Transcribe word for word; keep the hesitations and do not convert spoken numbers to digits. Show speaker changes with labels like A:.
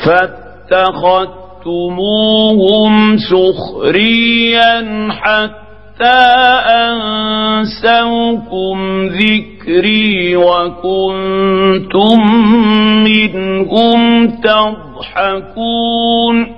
A: فاتخذتموهم سخريا حتى أنسوكم ذكري وكنتم منهم تضحكون